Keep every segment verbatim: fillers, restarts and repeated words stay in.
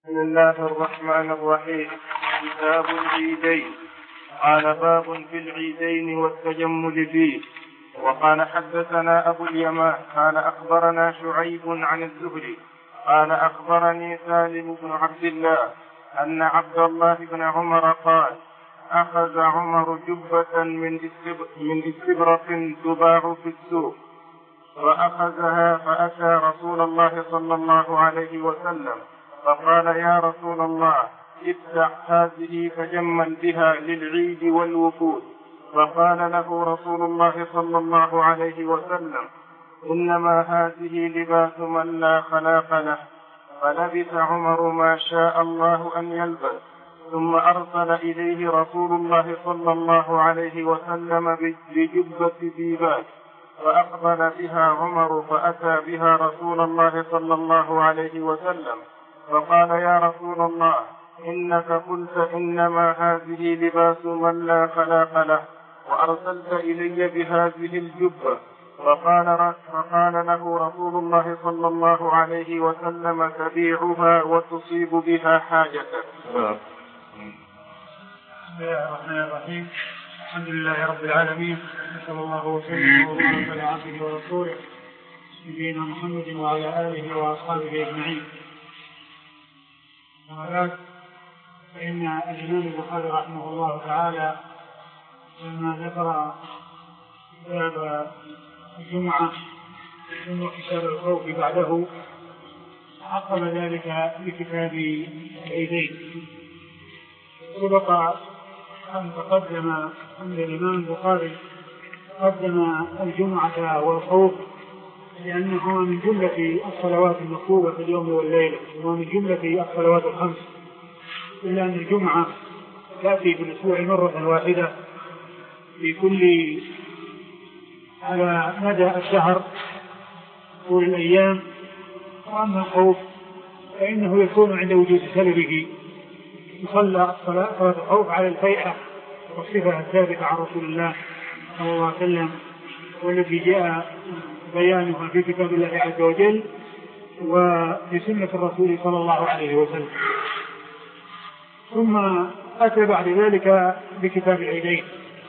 بسم الله الرحمن الرحيم. كتاب العيدين. قال باب في العيدين والتجمل فيه. وقال حدثنا أبو اليمان قال أخبرنا شعيب عن الزهري قال أخبرني سالم بن عبد الله أن عبد الله بن عمر قال أخذ عمر جبة من استبرق تباع في السوق وأخذها فأتى رسول الله صلى الله عليه وسلم فقال يا رسول الله ابتع هذه فجمل بها للعيد والوفود. فقال له رسول الله صلى الله عليه وسلم إنما هذه لباس من لا خلاق له. فلبث عمر ما شاء الله أن يلبس ثم أرسل إليه رسول الله صلى الله عليه وسلم بجبة ديباج فأقبل بها عمر فأتى بها رسول الله صلى الله عليه وسلم فقال يا رسول الله إنك قلت إنما هذه لباس من لا خلاق له وأرسلت إلي بهذه الجبة. فقال, فقال له رسول الله صلى الله عليه وسلم تبيعها وتصيب بها حاجتك. بسم الله الرحمن الرحيم. الحمد لله رب العالمين صلى الله وسلم وبارك على عبده ورسوله نبينا محمد وعلى آله وأصحابه أجمعين. وبعد فإن الإمام البخاري رحمه الله تعالى لما ذكر كتاب الجمعة ثم كتاب الخوف بعده عقب ذلك بكتاب العيدين. سبق أن تقدم عند الإمام البخاري قدم الجمعة والخوف لأنهما من جملة الصلوات المكتوبة في اليوم والليلة ومن جملة الصلوات الخمس، إلا أن الجمعة تأتي في الأسبوع مرة واحدة في كل على مدى الشهر طول الأيام. وأما الخوف فإنه يكون عند وجود سببه يصلى صلاة الخوف على الهيئة والصفة الثابتة عن رسول الله صلى الله عليه وسلم والذي جاء بيانها في كتاب الله عز وجل وفي سنة الرسول صلى الله عليه وسلم. ثم أتى بعد ذلك بكتاب العيدين.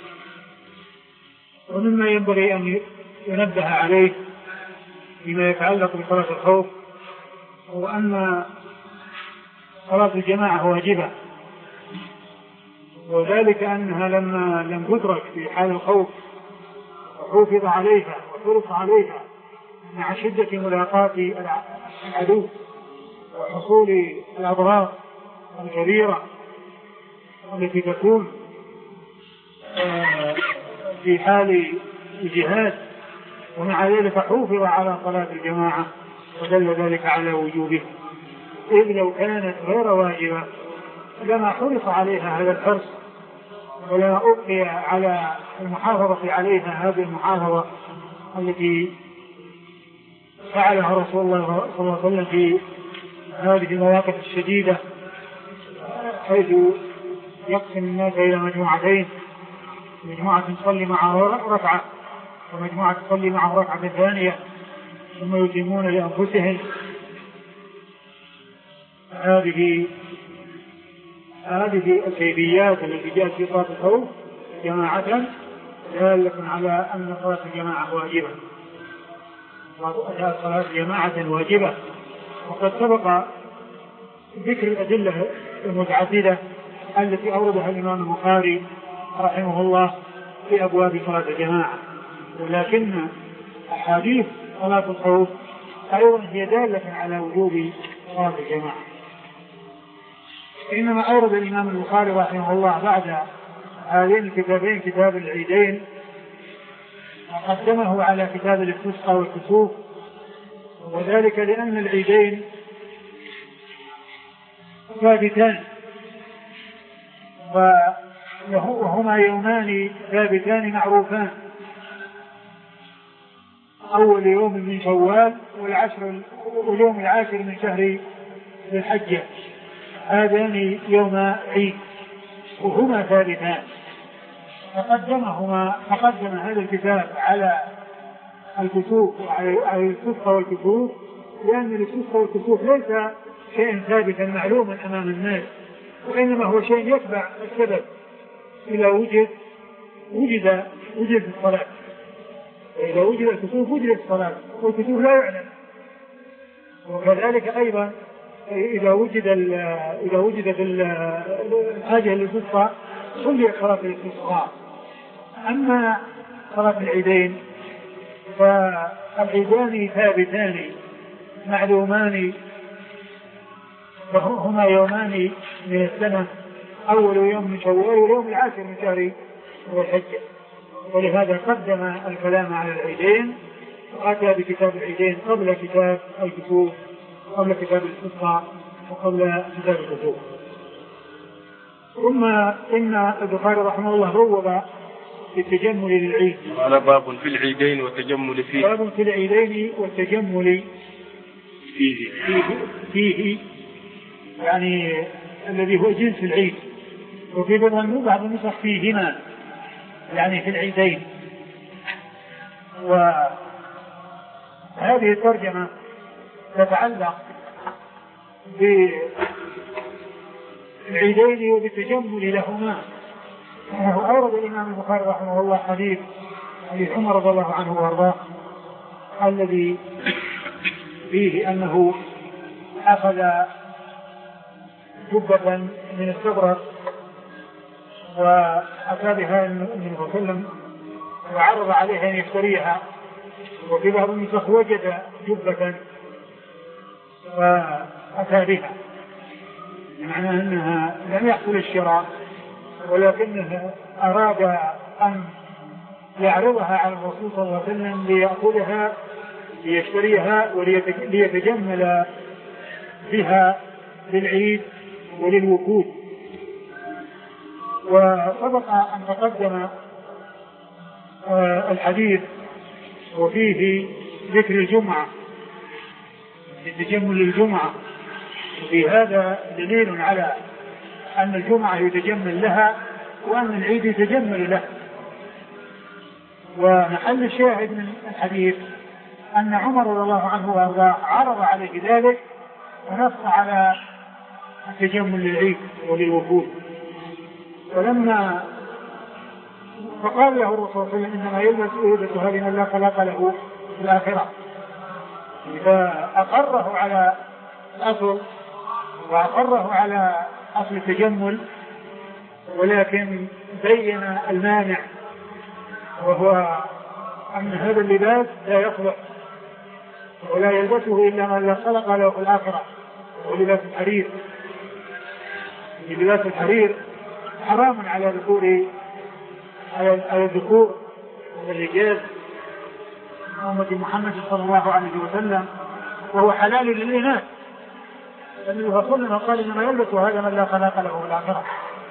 ومما ينبغي أن ينبه عليه فيما يتعلق بصلاة الخوف هو أن صلاة الجماعة واجبة، وذلك أنها لما لم تدرك في حال الخوف وحفظ عليها وحرص عليها مع شدة ملاقاة العدو وحصول الأضرار الكبيرة التي تكون في حال الجهاد، ومع ذلك حفظ على صلاة الجماعة ودل ذلك على وجوبها، إذ لو كانت غير واجبة لما حرص عليها هذا الحرص ولا أبقي على المحافظة عليها هذه المحافظة التي فعلها رسول الله صلى الله عليه وسلم في هذه المواقف الشديدة، حيث يقسم الناس إلى مجموعتين، مجموعة تصلي معه ركعة ومجموعة تصلي معه ركعة ثانية ثم يتمون لأنفسهم. هذه هذه الكيفيات التي جاءت في صلاة الخوف جماعة دالة على أن صلاة الجماعة واجبة، صلاة الجماعة واجبة. وقد سبق ذكر الأدلة المتعددة التي أوردها الإمام البخاري رحمه الله في أبواب صلاة الجماعة، ولكن أحاديث صلاة الخوف أيضا هي دالة على وجوب صلاة الجماعة. إنما أورد الإمام البخاري رحمه الله بعد هذين الكتابين كتاب العيدين وقدمه على كتاب الاستسقاء والكسوف، وذلك لأن العيدين ثابتان وهما يومان ثابتان معروفان، أول يوم من شوال والعشر واليوم العاشر من شهر ذي الحجة، هذان يوم عيد وهما ثابتان. فقدمهما فقدم هذا الكتاب على الكسوف وعلى الاستسقاء والكسوف لأن الاستسقاء والكسوف ليس شيء ثابتا معلوما أمام الناس، وإنما هو شيء يتبع السبب إذا وجد وجد وجد الصلاة، إذا وجد الكسوف وجد الصلاة، والكسوف لا يعلم. وكذلك أيضا إذا وجد إذا وجدت الحاجة للفسقى صلي صلاة الاستسقاء. أما صلاة العيدين فالعيدان ثابتان معلومان، وهما يومان من السنة، أول يوم من شوال واليوم العاشر من شهر ذي الحجة، ولهذا قدم الكلام على العيدين وأتى بكتاب العيدين قبل كتاب الكسوف، قبل كتاب الاستسقاء وقبل كتاب الكسوف. ثم إن البخاري رحمه الله بوب بالتجمل للعيد. قال باب في العيدين والتجمل فيه. باب في العيدين والتجمل فيه. فيه, فيه يعني الذي هو جنس العيد، وفي بعض النسخ فيهما يعني في العيدين. وهذه الترجمة تتعلق بالعيدين وبالتجمل لهما. أنه أورد الإمام البخاري رحمه الله حديث حديث عمر رضي الله عنه وارضاه الذي فيه أنه أخذ جبة من السبرة وأتى بها النبي صلى الله عليه وسلم وعرض عليها أن يشتريها، وفي بعض النسخ وجد جبة وأتى بها، معنى أنها لم يحصل الشراء ولكنه أراد أن يعرضها على الرسول صلى الله عليه وسلم ليأخذها ليشتريها وليتجمل بها للعيد وللوفود. وسبق أن تقدم الحديث وفيه ذكر الجمعة التجمل للجمعة، وفي هذا دليل على أن الجمعة يتجمل لها وأن العيد يتجمل له. ومحل الشاهد من الحديث أن عمر رضي الله عنه وارضاه عرض عليه ذلك ونص على التجمل للعيد وللوفود. ولما فقال له الرسول صلى الله عليه وسلم إنما يلبس هذه من لا خلاق له في الآخرة، فأقره على الأصل وأقره على أصل التجمل، ولكن بين المانع وهو أن هذا اللباس لا يصلح ولا يلبسه إلا من لا خلق له في الآخرة، ولباس الحرير. لباس الحرير حرام على ذكور على الذكور والرجال أمة محمد صلى الله عليه وسلم، وهو حلال للإناث. النبي صلى الله عليه وسلم قال إنما يلبس هذا من لا خلاق له في الآخرة.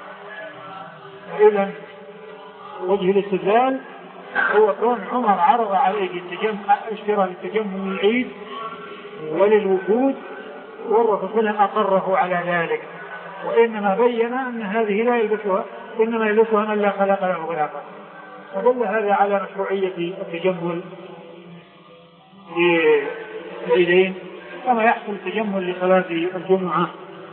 إذن وجه الاستدلال هو كون عمر عرض عليه اشتراء التجمل للعيد وللوفود، والرسول صلى الله عليه وسلم أقره على ذلك، وإنما بين أن هذه لا يلبسها إنما يلبسها من لا خلاق له في الآخرة. فدل هذا على مشروعية التجمل للعيدين كما يحصل التجمل لصلاة الجمعة.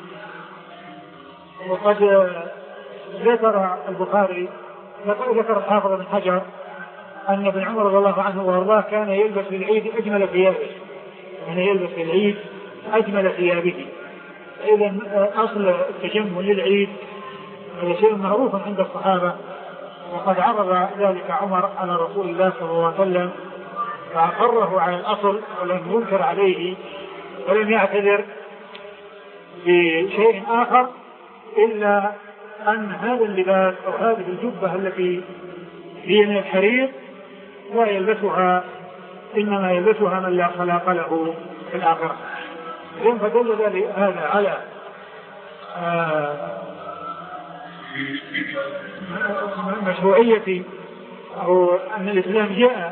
وقد ذكر البخاري ذكر الحافظ بن حجر أن ابن عمر رضي الله عنه وارضاه كان يلبس للعيد أجمل ثيابه، كان يلبس للعيد أجمل ثيابه. إذا أصل التجمل للعيد هو شيء معروف عند الصحابة، وقد عرض ذلك عمر على رسول الله صلى الله عليه وسلم فأقره على الأصل ولم ينكر عليه ولم يعتذر بشيء آخر إلا أن هذا اللباس أو هذه الجبة التي هي من الحرير لا يلبسها إنما يلبسها من لا خلاق له في الآخرة. إذن فدل ذلك هذا على مشروعية أو أن الإسلام جاء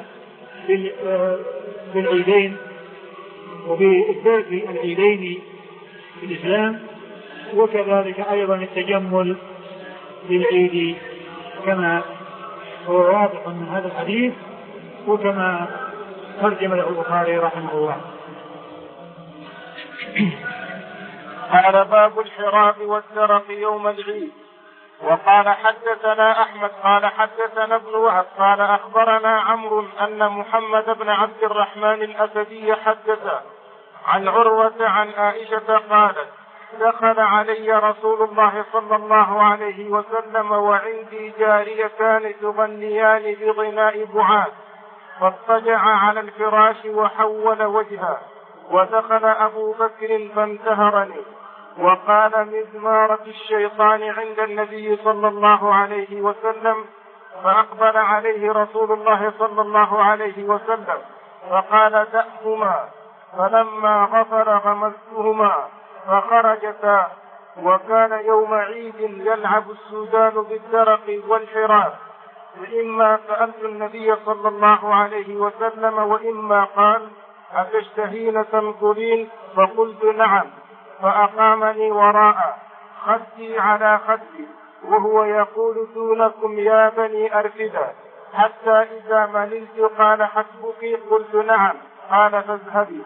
بالعيدين وبإثبات العيدين في الإسلام، وكذلك أيضا التجمل للعيد كما هو واضح من هذا الحديث وكما ترجم له البخاري رحمه الله. قال باب الحراب والدرق يوم العيد. وقال حدثنا أحمد قال حدثنا ابن وهب قال أخبرنا عمرو أن محمد بن عبد الرحمن الأسدي حدث عن عروة عن عائشة قالت دخل علي رسول الله صلى الله عليه وسلم وعندي جاريتان تغنيان بغناء بعاد، فاضطجع على الفراش وحول وجهه، ودخل أبو بكر فانتهرني وقال مزمارة الشيطان عند النبي صلى الله عليه وسلم، فأقبل عليه رسول الله صلى الله عليه وسلم فقال دعهما، فلما غفر غمزتهما فخرجتا. وكان يوم عيد يلعب السودان بالدرق والحراب، وإما سألت النبي صلى الله عليه وسلم وإما قال أتشتهين تنظرين؟ فقلت نعم، فأقامني وراء خدي على خدي وهو يقول دونكم يا بني أرفدة، حتى إذا مللت قال حسبك؟ قلت نعم، قال فاذهبي.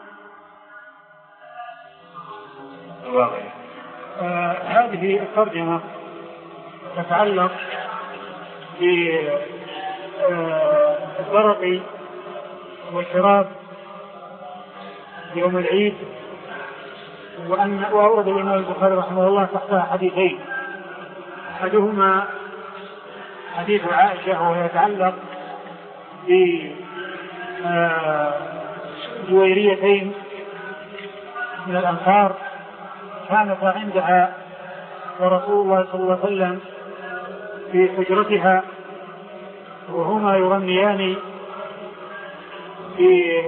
آه هذه الترجمة تتعلق بالدرق والشراب يوم العيد، وأن وأورد الإمام البخاري رحمه الله تحتها حديثين، أحدهما حديث عائشة وهو يتعلق بجويريتين من الأنصار كانتا عندها ورسول الله صلى الله عليه وسلم في حجرتها، وهما يغنيان في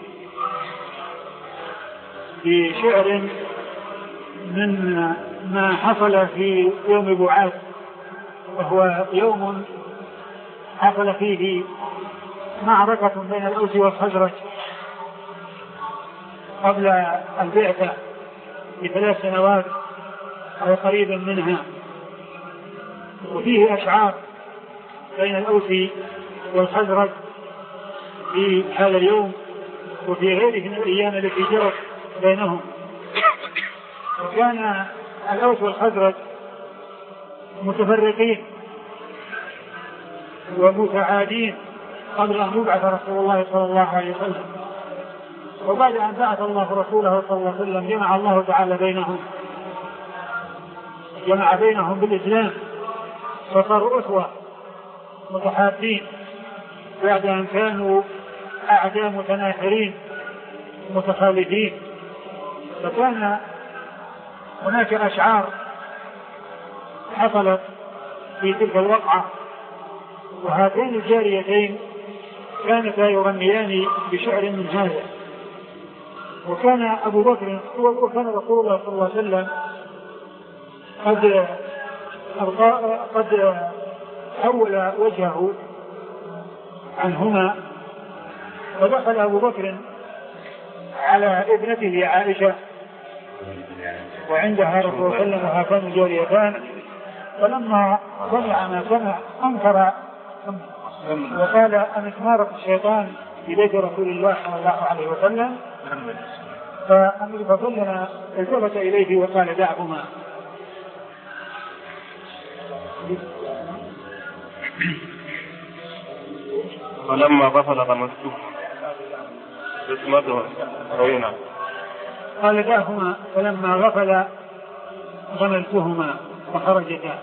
بشعر من ما حصل في يوم بعاث، وهو يوم حصل فيه معركة بين الأوس والخزرج قبل البعثة بثلاث سنوات أو قريبا منها، وفيه أشعار بين الأوس والخزرج في هذا اليوم وفي غيره من الأيام التي جرت بينهم. وكان الأوس والخزرج متفرقين ومتعادين قبل أن يبعث رسول الله صلى الله عليه وسلم، وبعد أن بعث الله رسوله صلى الله عليه وسلم جمع الله تعالى بينهم جمع بينهم بالإسلام، فصاروا أسوة متحابين بعد أن كانوا أعداء متناحرين متخالفين. فكان هناك أشعار حصلت في تلك الوقعة، وهاتين الجاريتين كانتا يغنيان بشعر من هذا. وكان أبو بكر وكان رسول الله صلى الله عليه وسلم قد قد حول وجهه عنهما، فدخل أبو بكر على ابنته عائشة وعندها رسول الله صلى الله عليه وسلم وهاتان الجاريتان، فلما سمع ما سمع أنكر وقال أمزمارة الشيطان في بيت رسول الله صلى الله عليه وسلم، فأمر فصلنا التفت إليه وقال دعهما. فلما غفل غمزته بسمته روينا قال دعهما، فلما غفل غمزتهما وخرجتا.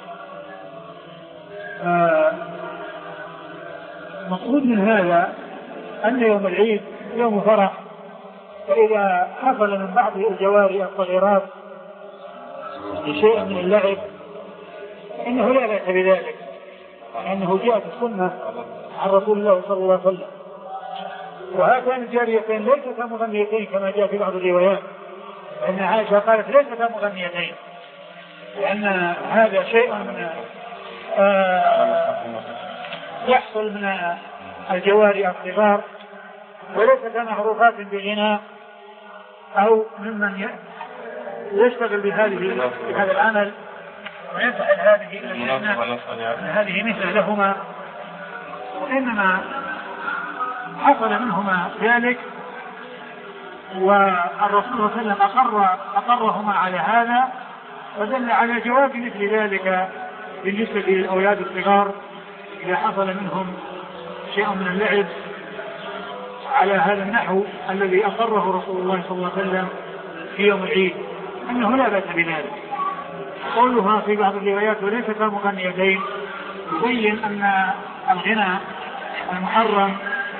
مقصود من هذا أن يوم العيد يوم فرح، فإذا حصل من بعض الجواري الصغيرات بشيء من اللعب إنه لا بأس بذلك، لأنه جاءت السنة عن رسول الله صلى الله عليه وسلم. وهاتان الجاريتين ليستا مغنيتين كما جاء في بعض الروايات، فإن عائشة قالت ليستا مغنيتين، لأن هذا شيء من آه يحصل من الجواري الصغار، وليست معروفات بغناء أو ممن يشتغل بهذه بهذا العمل ويفعل هذه الأشياء، هذه مثل لهما، وإنما حصل منهما ذلك والرسول صلى الله عليه وسلم أقر أقرهما على هذا، ودل على جواز مثل ذلك بالنسبة للأولاد الصغار إذا حصل منهم شيء من اللعب على هذا النحو الذي أقره رسول الله صلى الله عليه وسلم في يوم العيد، أنه لا بأس بذلك. قولها في بعض الروايات وليس كالمغنيتين يبين أن الغنى المحرم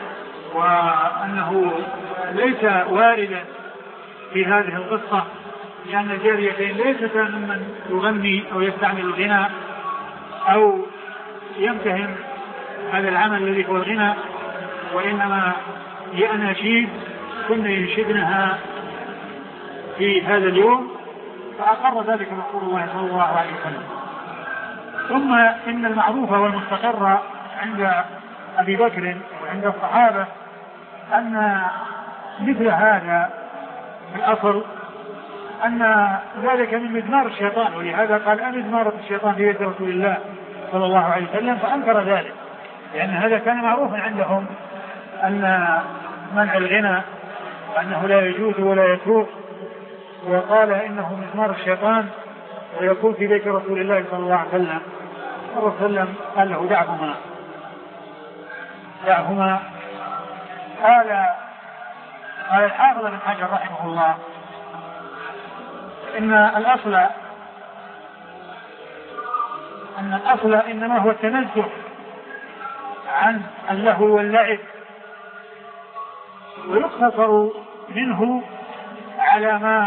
وأنه ليس واردا في هذه القصة، لأن الجاريتين ليستا ممن يغني أو يستعمل الغناء أو يمتهن هذا العمل الذي هو الغنى، وإنما هي أناشيد كنا ينشدنها في هذا اليوم، فأقر ذلك رسول الله صلى الله عليه وسلم. ثم إن المعروف والمستقر عند أبي بكر وعند الصحابة أن مثل هذا في الأصل أن ذلك من مزمار الشيطان، ولهذا قال أمزمارة الشيطان في يد رسول الله صلى الله عليه وسلم، فأنكر ذلك لأن يعني هذا كان معروفا عندهم أن منع الغنى وأنه لا يجوز ولا يسوق، وقال إنه مزمار الشيطان ويكون في بيت رسول الله صلى الله عليه وسلم. الرسول صلى الله عليه وسلم قال له دعهما دعهما قال قال الحافظ بن حجر رحمه الله إن الأصل أن الأصل إنما هو التنزه عن اللهو واللعب، ويقتصر منه على ما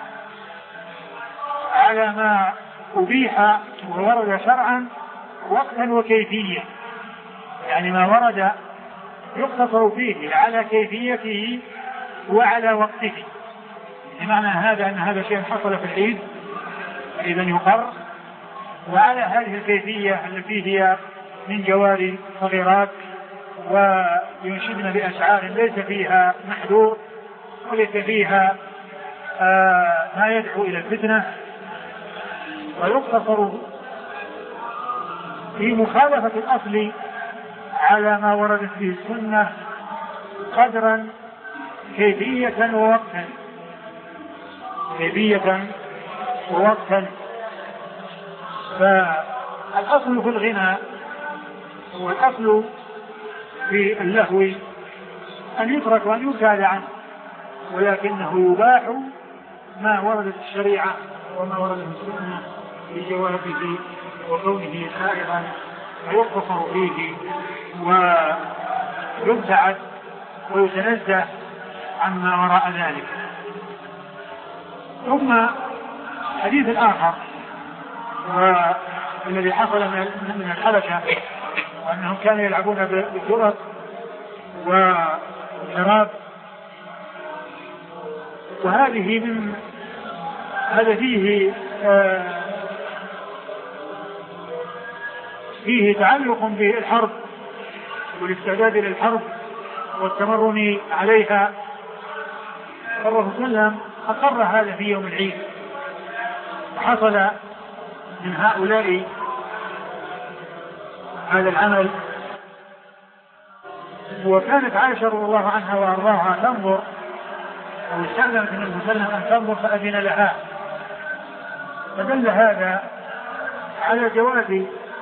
على ما أبيح وورد شرعا وقتا وكيفية، يعني ما ورد يقتصر فيه على كيفيته وعلى وقته، بمعنى هذا أن هذا شيء حصل في العيد إذا يقر، وعلى هذه الكيفية التي هي من جواري صغيرات وينشدن بأشعار ليس فيها محذور وليس فيها آه ما يدعو إلى الفتنة، ويقتصر في مخالفة الأصل على ما وردت به السنة قدرا كيفية ووقتا كيفية ووقتا فالأصل في الغنى والأصل في اللهو أن يترك وأن يبتعد عنه، ولكنه يباح ما وردت الشريعة وما وردت السنة بجوازه وكونه سائغا، ويقتصر فيه ويبتعد ويتنزه عما وراء ذلك. ثم حديث الآخر والذي حصل من الحبشة وأنهم كانوا يلعبون بالكرة والشراب، وهذه من هذا فيه آه فيه تعلق بالحرب والاستعداد للحرب والتمرن عليها. الرسول صلى الله عليه وسلم أقر هذا في يوم العيد، وحصل من هؤلاء هذا العمل، وكانت عائشة رضي الله عنها وأرضاها تنظر أو استأذنت النبي صلى الله عليه وسلم أن تنظر فأذن لها، فدل هذا على جواز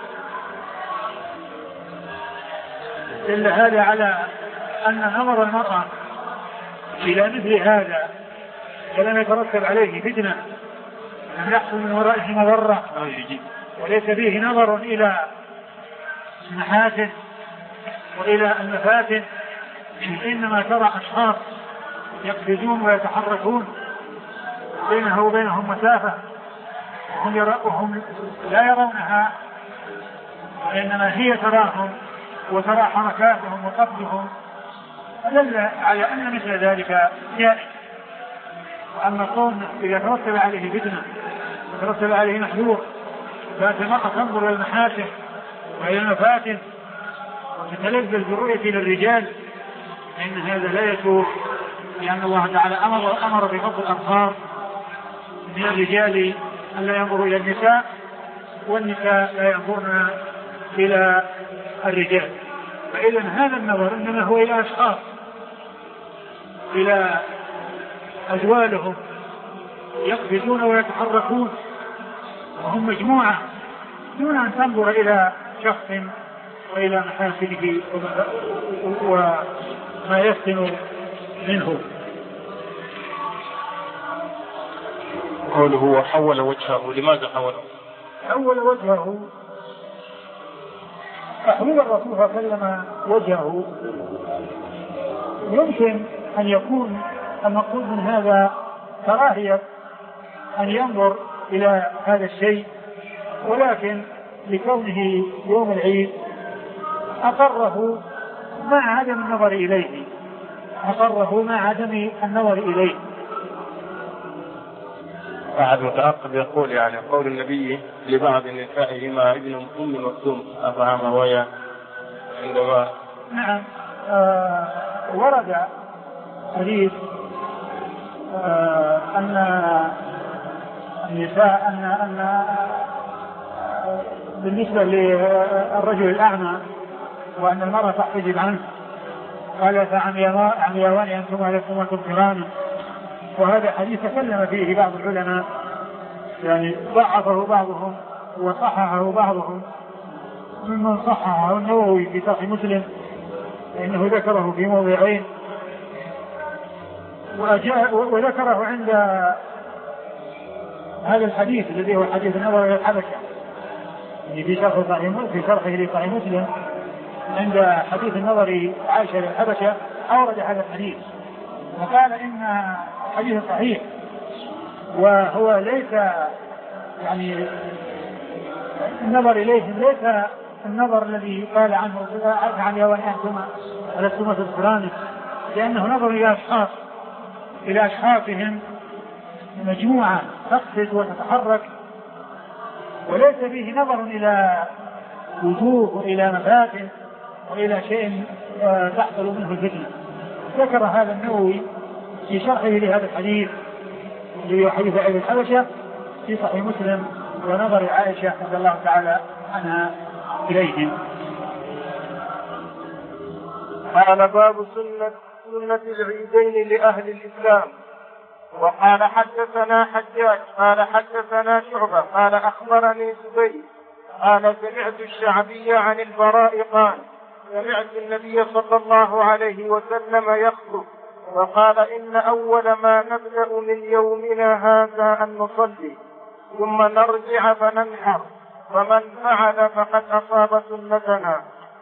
دل هذا على أن نظر المرأة إلى مثل هذا ولم يترتب عليه فتنة، لم يحصل من ورائه مضرة، وليس فيه نظر إلى المحاسن وإلى المفاتن، إنما ترى أشخاص يقفزون ويتحركون بينه وبينهم مسافة وهم لا يرونها، وإنما هي تراهم وترى حركاتهم وقفزهم، فدل على أن مثل ذلك جائز. وأما القوم إذا ترتب عليه فتنة وترتب عليه محذور فأتمقى تنظر إلى المحاسن وإلى المفاتن وتتلذذ بالرؤية للرجال، فإن هذا لا يسوء، لأن الله تعالى أمر, أمر بفضل الأبصار من الرجال أن لا ينظروا إلى النساء، والنساء لا ينظرن إلى الرجال. فإذا هذا النظر إنما هو إلى أشخاص، إلى أزوالهم يقفزون ويتحركون وهم مجموعة دون أن تنظر إلى شخص وإلى محاسنه وما يسكن منه. قوله وحول وجهه، لماذا حوله؟ حول وجهه، تحويل الرسول صلى الله عليه وسلم وجهه يمكن أن يكون المقصود من هذا كراهية أن ينظر إلى هذا الشيء، ولكن لكونه يوم العيد أقره مع عدم النظر إليه أقره مع عدم النظر إليه. أحد متعقب يقول يعني قول النبي لبعض نسائه ما ابن أم مكتوم أفهم ويا عندما نعم آه ورد حديث آه أن النساء أن أن آه بالنسبة للرجل الأعمى وأن المرأة تحتجب عنه قال فعمياوان أنتما لستما تبصران، وهذا حديث تكلم فيه بعض العلماء يعني ضعفه بعضهم وصححه بعضهم، ممن صححه النووي في صحيح مسلم لأنه ذكره في موضعين وذكره عند هذا الحديث الذي هو حديث النظر إلى الحبشة في شرح في شرحه لصحيح مسلم عند حديث النظر عائشة للحبشة أورد هذا الحديث وقال إن الحديث صحيح وهو ليس يعني النظر إليهم ليس النظر الذي قال عنه عن يوان أنتما ولستما تذكرانه، لأنه نظر إلى أشخاص إلى أشخاصهم مجموعة تقفز وتتحرك، وليس فيه نظر إلى وجوه وإلى مفاتن وإلى شيء تحصل منه الفتنة. ذكر هذا النووي في شرحه لهذا الحديث اللي هو حديث عائشة الحبشة في صحيح مسلم ونظر عائشة رضي الله تعالى عنها إليهم. قال باب سنة سنة العيدين لأهل الإسلام. وقال حدثنا حجاج قال حدثنا شعبة قال أخبرني زبير قال سمعت الشعبي عن البراء قال سمعت النبي صلى الله عليه وسلم يخطب وقال إن أول ما نبدأ من يومنا هذا أن نصلي ثم نرجع فننحر فمن فعل فقد أصاب سنتنا.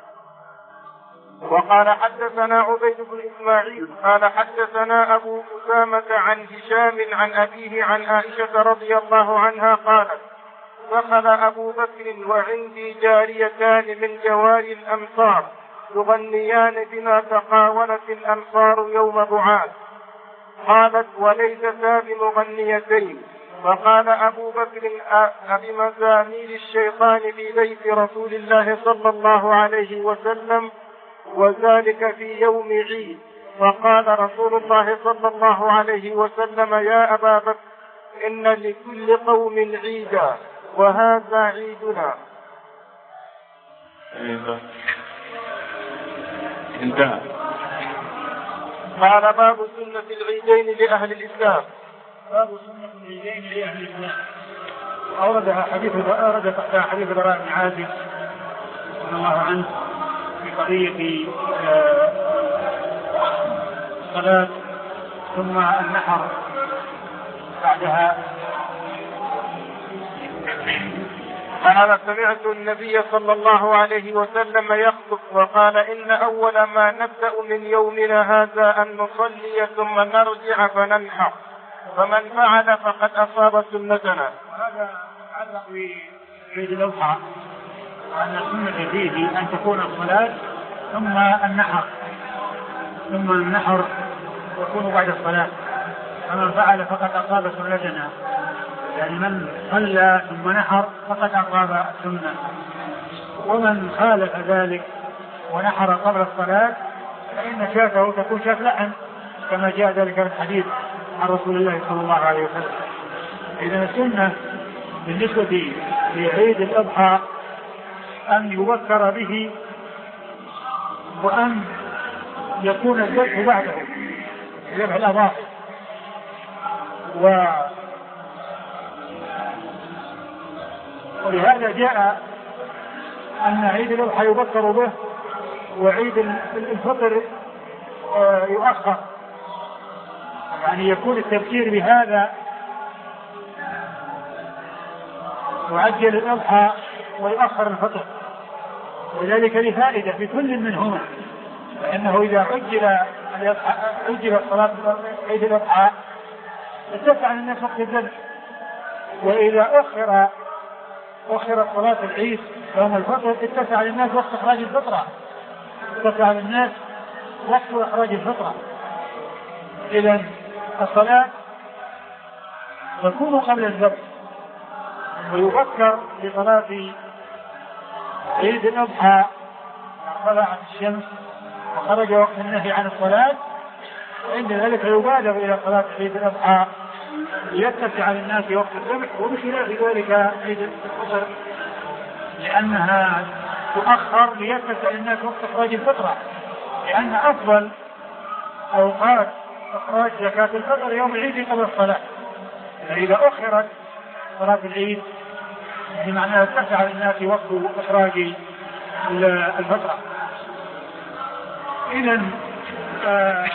وقال حدثنا عبيد بن إسماعيل قال حدثنا أبو أسامة عن هشام عن أبيه عن عائشة رضي الله عنها قالت دخل أبو بكر وعندي جاريتان من جواري الأمصار يغنيان بما تقاولت الأمصار يوم بعاث. قالت وليستا بمغنيتين. فقال أبو بكر أبمزامير الشيطان في بيت رسول الله صلى الله عليه وسلم وذلك في يوم عيد. فقال رسول الله صلى الله عليه وسلم يا أبا بكر إن لكل قوم عيدا وهذا عيدنا. انتهى. قال باب سنة العيدين لأهل الإسلام. باب سنة العيدين لأهل الإسلام أوردها حديث أورد حديث البراء بن عازب رضي الله عنه في قضية الصلاة ثم النحر بعدها. قال سمعت النبي صلى الله عليه وسلم يخطب وقال إن أول ما نبدأ من يومنا هذا أن نصلي ثم نرجع فننحر فمن فعل فقد أصاب سنتنا. هذا علق في عيد الأضحى وأن السنة فيه أن تكون الصلاة ثم النحر ثم النحر يكون بعد الصلاة فمن فعل فقد أصاب سنتنا، يعني من صلى ثم نحر فقد أصاب السنة، ومن خالف ذلك ونحر قبل الصلاة فإن شاته تكون شاة لحم كما جاء ذلك في الحديث عن رسول الله صلى الله عليه وسلم. إذن السنة بالنسبة لعيد الأضحى أن يبكر به وأن يكون الذبح بعده ذبح الأضاحي و ولهذا جاء أن عيد الأضحى يبكر به وعيد الفطر يؤخر، يعني يكون التبكير بهذا يعجل الأضحى ويؤخر الفطر، وذلك لفائدة في كل منهما، لأنه إذا عجل عجل الصلاة عيد الأضحى اتسع للناس وقت الذبح، وإذا أخر أخر صلاة العيد يوم الفطر اتسع للناس وقت إخراج الفطرة اتسع للناس وقت إخراج الفطرة. إذن الصلاة تكون قبل الذبح، ويفكر بصلاة عيد الأضحى طلعت الشمس وخرج وقت النهي عن الصلاة، وعند ذلك يبادر إلى صلاة عيد الأضحى ليتسع للناس وقت الذبح، وبخلاف ذلك عيد الفطر لأنها تؤخر ليتسع للناس وقت إخراج الفطرة، لأن أفضل أوقات إخراج زكاة الفطر يوم العيد قبل الصلاة، فإذا أخرت صلاة العيد بمعنى اتسع للناس وقت إخراج الفطرة. إذن آه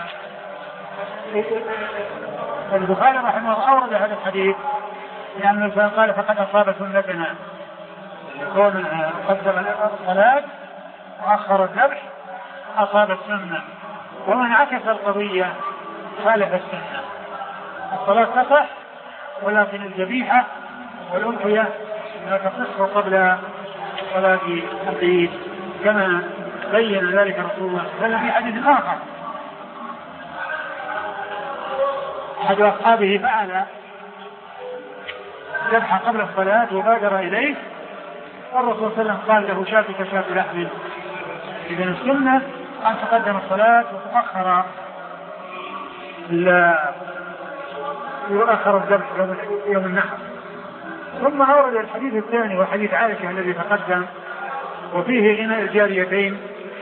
البخاري رحمه الله أورد هذا الحديث لأن الإنسان قال فقد أصاب سنتنا، يكون قدم الصلاة وأخر الذبح أصاب السنة، ومن عكس القضية خالف السنة. الصلاة تصح ولكن الذبيحة والأضحية لا تصح قبل صلاة العيد كما بين ذلك رسول الله صلى الله عليه وسلم في حديث آخر. أحد أصحابه فعل ذبح قبل الصلاة وبادر إليه، والرسول صلى الله عليه وسلم قال له شاتك شات لحم. إذن السنة أن تقدم الصلاة وتؤخر يؤخر الذبح يوم النحر. ثم أورد الحديث الثاني وحديث عائشة الذي تقدم وفيه غناء الجاريتين،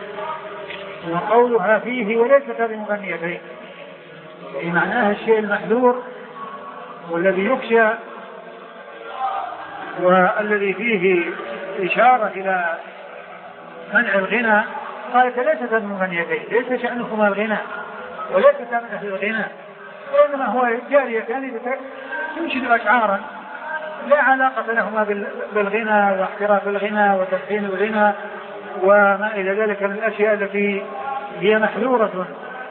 وقولها فيه وليست بمغنيتين، في معناها الشيء المحذور والذي يخشى والذي فيه إشارة إلى منع الغنى. قالت ليست بمغنيتين، ليس شأنهما الغنى وليس من أهل الغنى، وإنما هو جاريتان تنشد أشعارا لا علاقة لهما بالغنى واحتراف الغنى وتسخين الغنى وما إلى ذلك من الأشياء التي هي محذورة،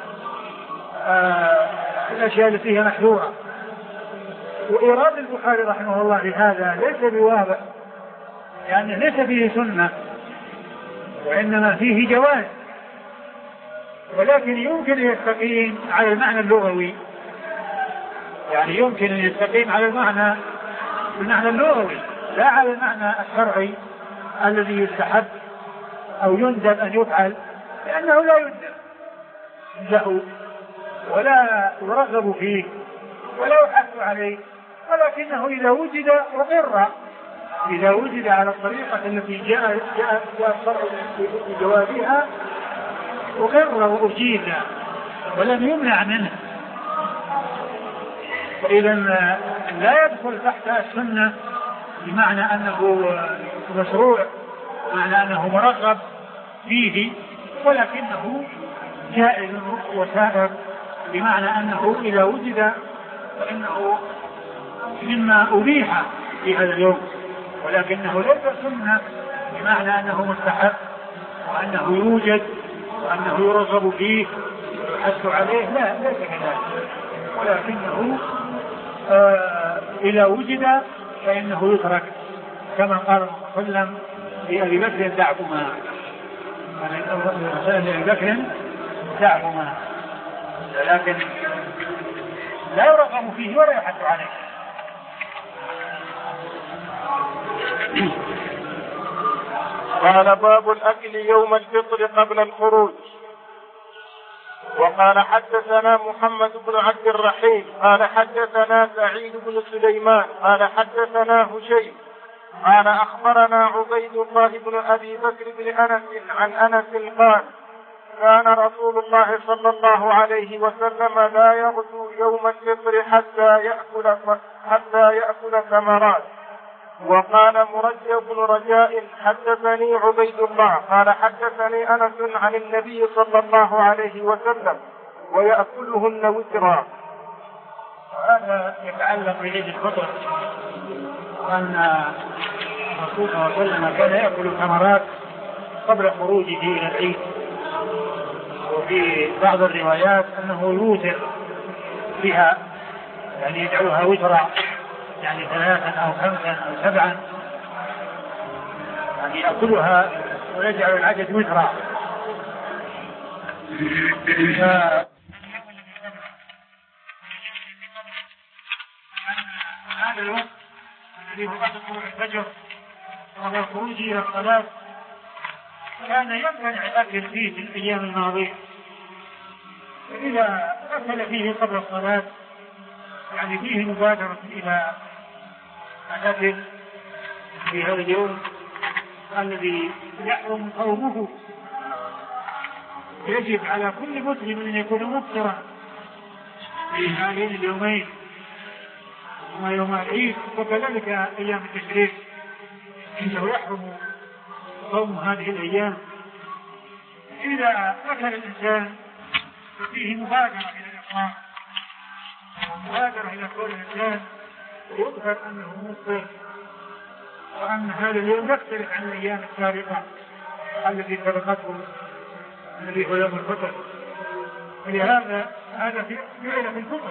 آه الأشياء التي هي محذورة. وإيراد البخاري رحمه الله لهذا ليس بواضح، يعني ليس فيه سنة وإنما فيه جواز، ولكن يمكن أن يستقيم على المعنى اللغوي، يعني يمكن أن يستقيم على المعنى المعنى اللغوي لا على المعنى الشرعي الذي يستحب أو يندب أن يفعل، لأنه لا يندب له ولا يرغب فيه ولا يحث عليه، ولكنه إذا وجد أقر، إذا وجد على الطريقة التي جاء جاء الشرع بجوابها أقر وأجيز ولم يمنع منه. إذا لا يدخل تحت السنة بمعنى أنه مشروع، بمعنى أنه مرغب فيه، ولكنه جائز وسائر، بمعنى أنه إذا وجد فإنه مما أبيح في هذا اليوم، ولكنه ليس سنة بمعنى أنه مستحب وأنه يوجد وأنه يرغب فيه ويحث عليه، لا ليس كذلك، ولكنه آه إذا وجد فإنه يترك، كما قال صلى الله عليه وسلم لأبي بكر دعكما، لأبي بكر دعكما، لكن لا يرغب فيه ولا يحث عليه. قال باب الأكل يوم الفطر قبل الخروج. وقال حدثنا محمد بن عبد الرحيم قال حدثنا سعيد بن سليمان قال حدثنا هشيم قال أخبرنا عبيد الله بن أبي بكر بن أنس عن أنس قال كان رسول الله صلى الله عليه وسلم لا يغدو يوم الفطر حتى يأكل حتى يأكل ثمرات. وقال مرجى بن رجاء حدثني عبيد الله قال حدثني أنس عن النبي صلى الله عليه وسلم ويأكلهن وترا. وهذا يتعلق بعيد الفطر، أن الرسول صلى الله عليه وسلم كان يأكل الثمرات قبل خروجه إلى العيد. وفي بعض الروايات أنه يوتر بها، يعني يدعوها وترا، يعني ثلاثا أو خمسا أو سبعا، يعني يأكلها ويجعل العدد وترا. هذا الوقت الذي هو بعد طلوع الفجر وهو الخروج إلى الصلاة كان يمتنع الأكل فيه في الأيام الماضية، فإذا أكل فيه قبل الصلاة يعني فيه مبادرة إلى الأكل في هذا اليوم الذي يحرم صومه. يجب على كل مسلم أن يكون مفطرا في هذين اليومين وما يوم العيد، وكذلك أيام التشريق إنه يحرم صوم هذه الأيام. إذا أكل الإنسان ففيه مبادرة إلى الإفطار، مبادرة إلى كل الإنسان يظهر أنه مفطر، وأن هذا اليوم يختلف عن الأيام السابقة التي سبقته الذي هو يوم الفطر. ولهذا هذا فعل من الفطر،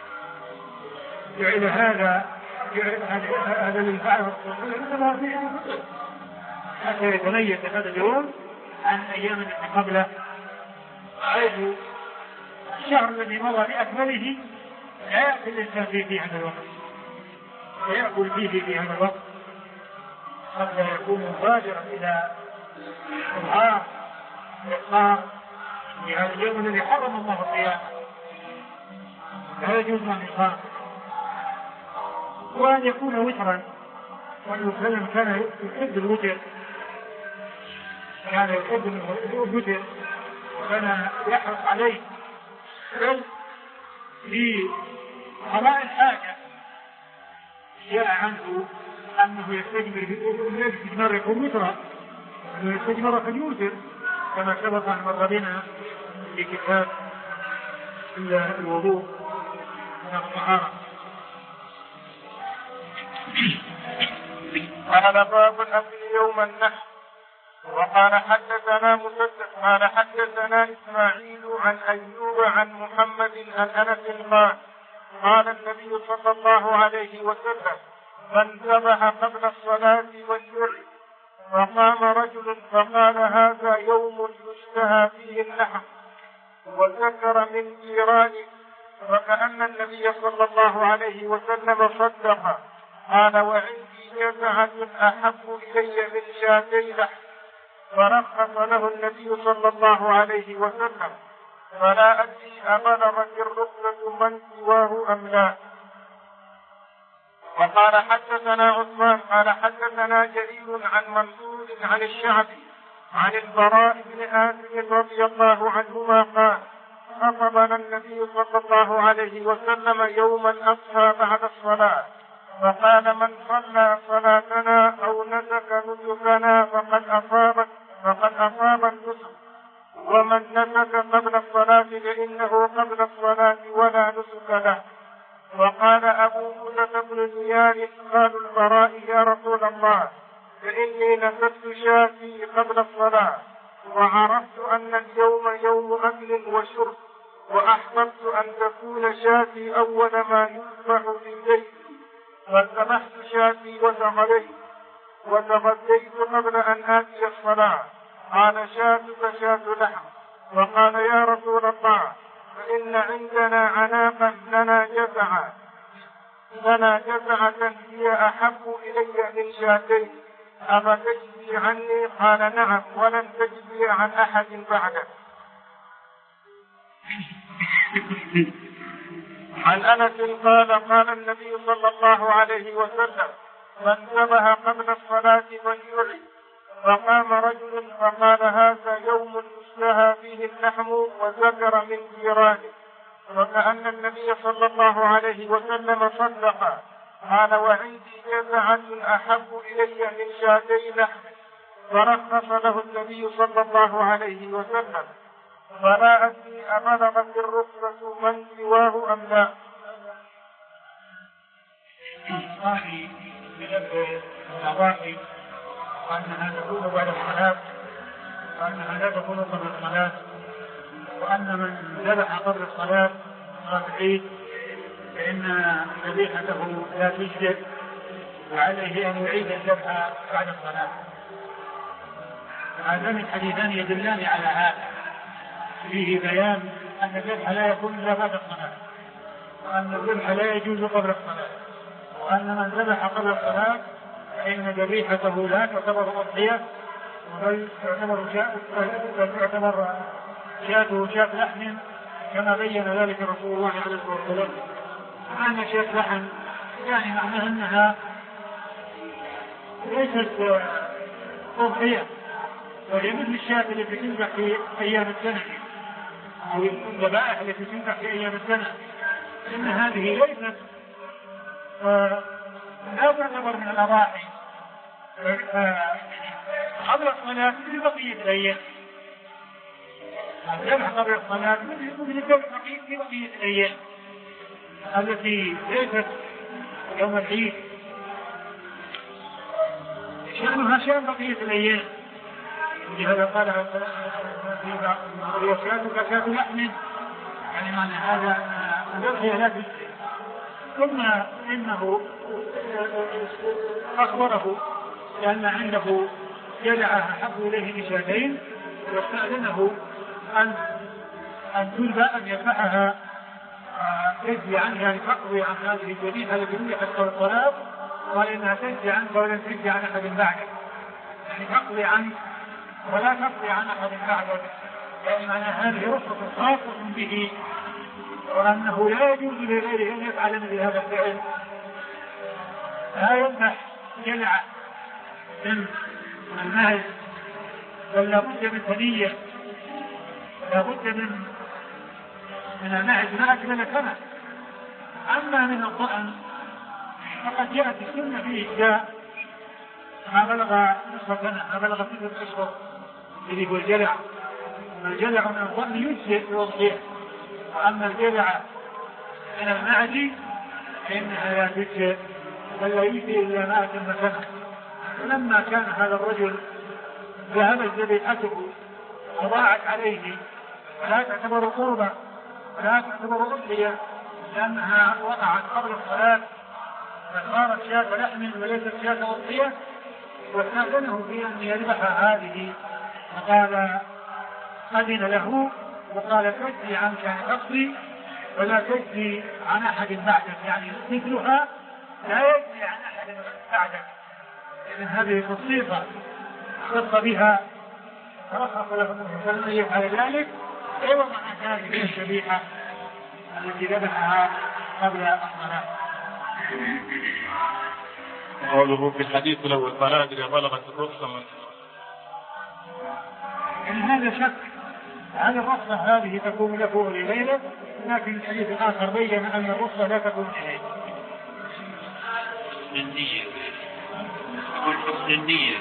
فعل هذا هذا الذي فعله الرسول إنما فعل الفطر حتى يتميز هذا اليوم عن الأيام التي قبله، حيث الشهر الذي مضى بأكمله لا يأكل الإنسان فيه في هذا الوقت، ويأكل فيه في هذا الوقت حتى يكون مبادرا إلى الإطعام والإفطار في هذا اليوم الذي حرم الله الصيام. لا يجوز أن يصام، وأن يكون وترا. والنبي صلى الله عليه وسلم كان يحب الوتر، كان يحب الوتر وكان يحرص عليه، بل في قضاء الحاجة جاء عنه أنه يستجمر يكون وترا، أنه يستجمر قد يوتر كما سبق أن مر بنا في كتاب الوضوء من الطهارة. قال باب الأكل يوم النحر. وقال حدثنا مسدد قال حدثنا إسماعيل عن أيوب عن محمد عن أنس قال قال النبي صلى الله عليه وسلم من ذبح قبل الصلاة وليعد. فقام رجل فقال هذا يوم يشتهى فيه اللحم، وذكر من جيرانه، وكأن النبي صلى الله عليه وسلم صدق. قال وعندي جزعة أحب إلي من شاتي لحم، فرخص له النبي صلى الله عليه وسلم، فلا أدري أبلغت الرخصة من سواه أم لا. وقال حدثنا عثمان قال حدثنا جرير عن منصور عن الشعبي عن البراء بن آسف رضي الله عنهما قال خطبنا النبي صلى الله عليه وسلم يوم الأضحى بعد الصلاة، فقال من صلى صلاتنا أو نسك نسكنا فقد أصاب فقد أصاب النسك، ومن نسك قبل الصلاة فإنه قبل الصلاة ولا نسك له. وقال أبو موسى بن زياد قال البراء يا رسول الله فإني نسكت شاتي قبل الصلاة، وعرفت أن اليوم يوم أكل وشرب، وأحببت أن تكون شاتي أول ما يذبح في بيتي، فذبحت شاتي وتغديت وتغديت قبل أن آتي الصلاة. قال شاتك شاة لحم. وقال يا رسول الله فإن عندنا عناقا لنا جزعة لنا جزعة هي أحب إلي من شاتين، أفتجزي عني؟ قال نعم، ولن تجزي عن أحد بعدك. عن أنس قال قال النبي صلى الله عليه وسلم من ذبح قبل الصلاة فليعد. فقام رجل فقال هذا يوم يشتهى فيه اللحم وذكر من جيرانه وكأن النبي صلى الله عليه وسلم صدق. قال وعندي جزعة أحب إلي من شاتي لحم، فرخص له النبي صلى الله عليه وسلم. فلا أدري أبلغت الرخصة من سواه أم لا. هذه بلفظ الأضاحي وأنها تكون بعد الصلاة وأنها لا تكون قبل الصلاة، وأن من ذبح قبل الصلاة صلاة العيد فإن ذبيحته لا تجزئ وعليه أن يعيد الذبح بعد الصلاة. هذان الحديثان يدلان على هذا، فيه بيان أن الذبح لا يكون إلا بعد الصلاة، وأن الذبح لا يجوز قبل الصلاة، وأن من ذبح قبل الصلاة فإن ذبيحته لا تعتبر أضحية بل تعتبر تعتبر شاته شاة لحم كما بين ذلك رسول الله عليه الصلاة والسلام. معنى شاة لحم يعني معناها أنها ليست أضحية، وهي مثل الشاة التي تذبح في أيام السنة أو الذبائح التي تذبح في أيام السنة، إن هذه ليست لا تعتبر من الأضاحي قبل الصلاة مثل بقية الأيام. الذبح قبل الصلاة مثل الذبح في بقية الأيام التي ليست يوم العيد، شأنها شأن بقية الأيام. لهذا قال وشاتك شاة لحم، يعني معنى هذا الأضحية لا تجزئ. ثم إنه أخبره لأن عنده جدعة أحب إليه من شاتين، واستأذنه أن أن تلبى أن يذبحها تجزي عنها لتقضي عن هذه الذبيحة التي ذبحت قبل الصلاة، قال إنها تجزي عنك ولن تجزي عن أحد بعدك، يعني تقضي عنك ولا تقضي عن أحد بعدك، لأن هذه رخصة خاصة به، وأنه لا يجوز لغيره أن يفعل مثل هذا الفعل. لا يذبح جلعة من الماء بل لابد من ثنية، لابد من من الماء ما أكمل سنة. أما من الطعن فقد جاءت السنة فيه إجزاء ما بلغ نصف سنة، ما بلغ ستة أشهر الذي هو الجلع. الجلع من الطعن يجزئ بالأضحية، وأما الجلع من المعز فإنها لا تجزئ بل لا يجزئ إلا ما أتم سنة. ولما كان هذا الرجل ذهبت ذبيحته وضاعت عليه فلا تعتبر قربة ولا تعتبر أضحية لأنها وقعت قبل الصلاة فصارت شاة لحم وليست شاة أضحية، واستأذنه في أن يذبح هذه فقال أذن له وقال تجزي عنك عن قصري ولا تجزي عن أحد بعدك، يعني مثلها لا يجزي عن أحد بعدك. إذن هذه خصيصة خص بها رخص له النبي أن يفعل ذلك عوض عن هذه الذبيحة التي ذبحها قبل الصلاة. قوله في الحديث الأول فلا أدري بلغت الرخصة من يعني هذا شك، هذه الرخصة هذه تكون له ولغيره، لكن الحديث الآخر بين أن الرخصة لا تكون إليه. النية يقول حسن النية.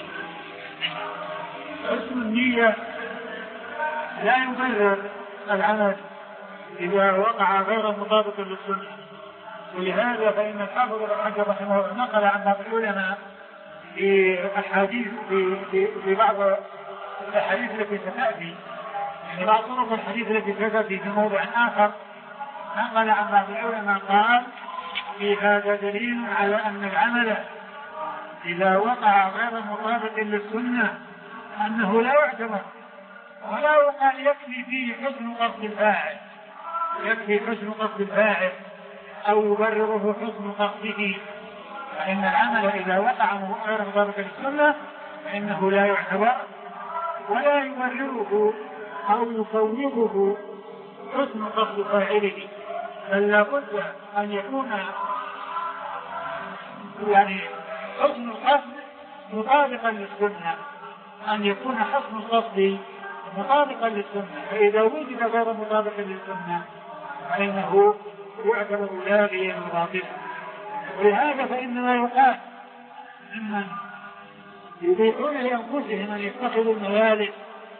حسن النية لا يبرر العمل إذا وقع غير مطابق للسنة، ولهذا فإن الحافظ ابن حجر رحمه الله نقل عن بعض العلماء في أحاديث في, في, في بعض الأحاديث التي ستأتي، يعني بعض طرق الحديث التي ستأتي في موضع آخر، نقل عن بعض العلماء قال في هذا دليل على أن العمل إذا وقع غير مطابق للسنة أنه لا يعتبر ولا وقع يكفي فيه حسن قصد الفاعل، يكفي حسن قصد الفاعل أو يبرره حسن قصده، فإن العمل إذا وقع غير مطابق للسنة فإنه لا يعتبر ولا يبرره أو يفوضه حسن قصد فاعله، بل لا بد أن يكون يعني حسن القصد مطابقا للسنة، أن يكون حسن القصد مطابقا للسنة، فإذا وجد غير مطابق للسنة فإنه يعتبر لاغيا وباطلا. ولهذا فإنما يقال ممن يبيحون لأنفسهم أن يتخذوا الموالد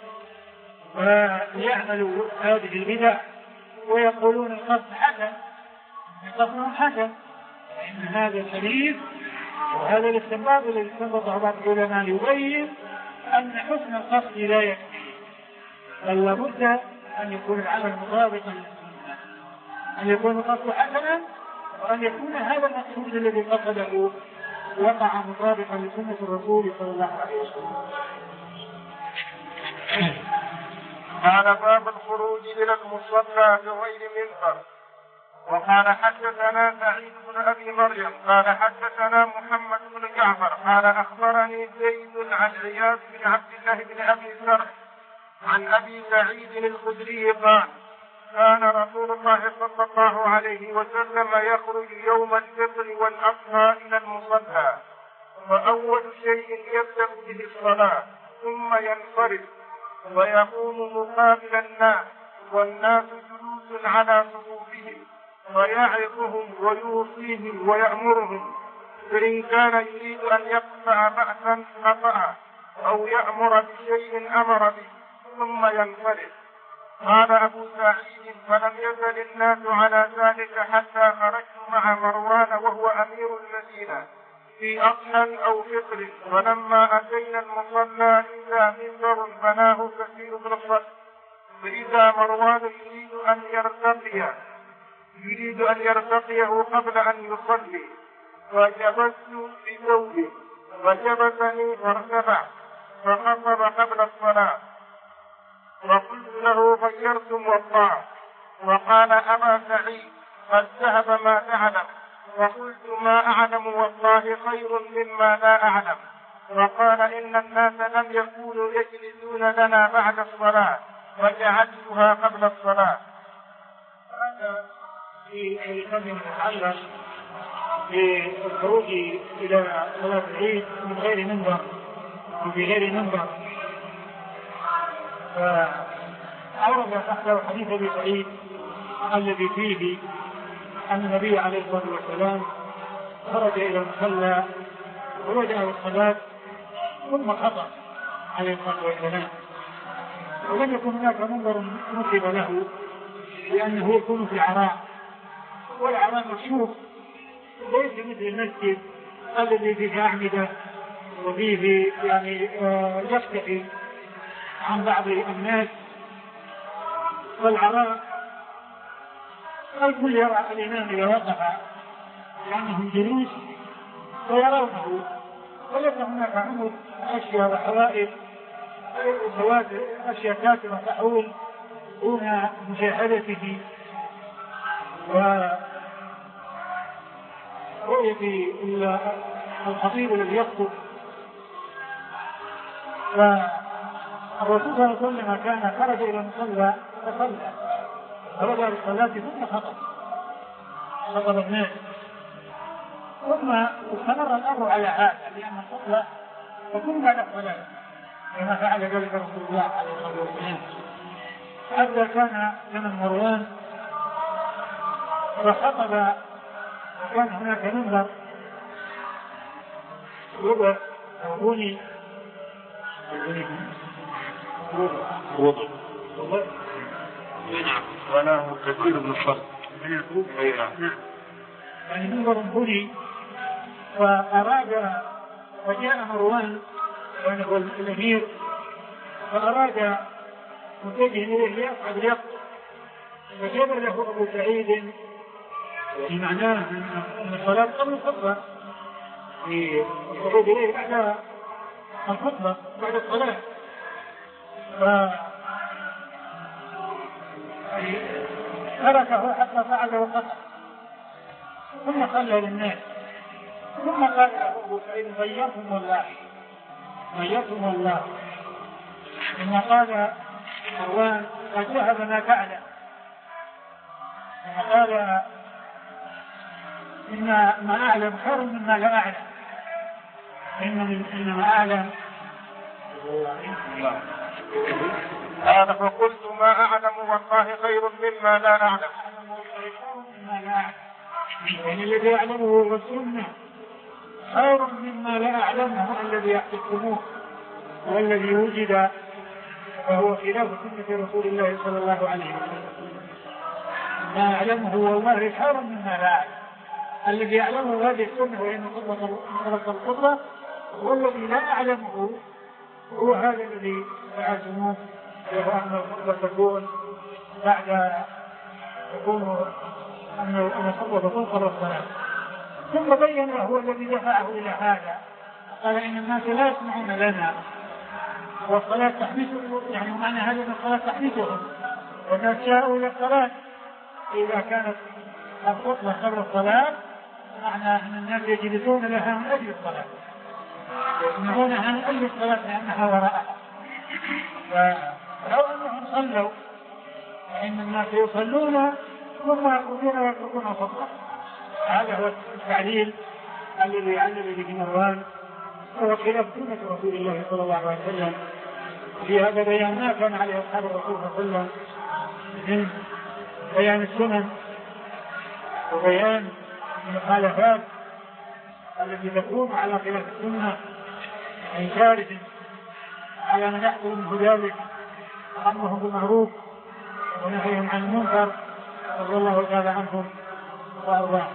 ويعملوا هذه البدع ويقولون القصد حسن، القصد حسن، فإن هذا الحديث وهذا الاستنباط الذي استنبطه بعض العلماء يبين أن حسن القصد لا يكفي، بل لابد أن يكون العمل مطابقا للسنة، أن يكون القصد حسنا، وأن يكون هذا المقصود الذي قصده وقع مطابقا لسنة الرسول صلى الله عليه وسلم. قال باب الخروج إلى المصلى بغير منكر. وقال حدثنا سعيد بن أبي مريم قال حدثنا محمد بن جعفر قال أخبرني زيد عن عياض بن عبد الله بن أبي سرح عن أبي سعيد الخدري قال كان رسول الله صلى الله عليه وسلم يخرج يوم الفطر والأضحى إلى المصلى، فأول شيء يبدأ به الصلاة ثم ينصرف ويقوم مقابل الناس والناس جلوس على صفوفهم فيعظهم ويوصيهم ويأمرهم، فإن كان يريد أن يقطع بأسا قطعه أو يأمر بشيء أمر به ثم ينصرف. قال أبو سعيد فلم يزل الناس على ذلك حتى خرجت مع مروان وهو أمير المدينة في أضحى أو فطر، فلما أتينا المصلى إذا منبر بناه كثير بن الصدر، فإذا مروان يريد أن يرتقي يريد أن يرتقيه قبل أن يصلي، فجبست بثوبه فجبسني فارتفع فخطب قبل الصلاة، وقلت له غيرتم والله، وقال أبا سعيد قد ذهب ما تعلم، وقلت ما أعلم والله خير مما لا أعلم، وقال إن الناس لم يكونوا يجلسون لنا بعد الصلاة وجعلتها قبل الصلاة. هذا في الكلمة المتعلق بالخروج إلى صلاة العيد من غير منبر وبغير منبر، فأورد تحته حديث أبي سعيد الذي فيه أن النبي عليه الصلاة والسلام خرج إلى المصلى ووجه الصلاة ثم خطأ عليه الصلاة والسلام، ولم يكن هناك منبر نصب له لأنه يكون في العراء، والعراء مكشوف ليس مثل المسجد الذي فيه أعمدة وفيه يعني يفتحي عن بعض الناس، والعراء الكل يرى الإمام إذا وقف لأنهم جلوس ويرونه، وليس هناك عمود أشياء وحوائل وسواد أشياء كثيرة تحول دون مشاهدته ورؤية الخطيب الذي يخطب. فالرسول صلى الله عليه وسلم كان خرج إلى المصلى فصلى فرجع للصلاة ثم خطب خطب الناس، ثم استمر الأمر على هذا لأن الخطبة تكون بعد الصلاة كما فعل ذلك رسول الله عليه الصلاة والسلام، حتى كان زمن مروان وخطب وكان هناك منبر وضع أو بني وضع بناه كثير من الفرد يعني منبر بني، وأراد وجاء مروان وهو الأمير فأراد متجه إليه يصعد ليخطب، فجاب له أبو سعيد بمعناه أن الصلاة قبل الخطبة في الصعود إليه بعد الخطبة بعد الصلاة، فتركه حتى صعد وقطع ثم صلى للناس، ثم قال له أبو سعيد غيرتم والله غيرتم والله، ثم قال مروان قد ذهب ما تعلم، ثم قال إن ما أعلم خير مما لا أعلم، إنما إنما أعلم. قال فقلت ما أعلم والله خير مما لا أعلم. يعني الذي يعلمه هو السنة خير مما لا أعلمه الذي يحكموه والذي وجد وهو خلاف سنة رسول الله صلى الله عليه وسلم. ما أعلمه والله خير مما لا أعلم. الذي يعلمه هذه السنة وهي مطلق القدرة والذي لا أعلمه هو هذا الذي يعلمه وهو أن القدرة تكون بعد تكون أن القدرة تكون قبل الصلاة. ثم بين هو الذي دفعه إلى هذا قال إن الناس لا يسمعون لنا والصلاة تحدثهم يعني معنى هذا أن الصلاة تحدثهم والناس جاءوا إلى الصلاة إذا كانت الخطبة قبل الصلاة معنى أن الناس يجلسون لها من أجل الصلاة يسمعونها من أجل الصلاة لأنها وراءها. فلو أنهم صلوا فإن الناس يصلون ثم يقولون ويتركون الخطبة. هذا هو التعليل الذي يعلم به مروان هو خلاف سنة رسول الله صلى الله عليه وسلم. في هذا بيان ما كان عليه أصحاب الرسول صلى الله عليه وسلم من بيان السنن وبيان المخالفات التي تكون على خلاف السنة من كارث على من يحصل منه ذلك أمرهم بالمعروف ونهيهم عن المنكر رضي الله تعالى عنهم وأرضاهم.